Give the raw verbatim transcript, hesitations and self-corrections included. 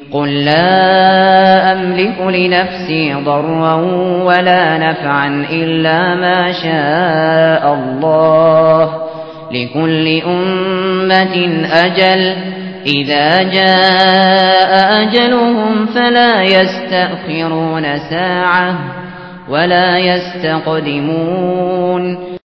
قل لا أملك لنفسي ضرا ولا نفعا إلا ما شاء الله لكل أمة أجل إذا جاء أجلهم فلا يستأخرون ساعة ولا يستقدمون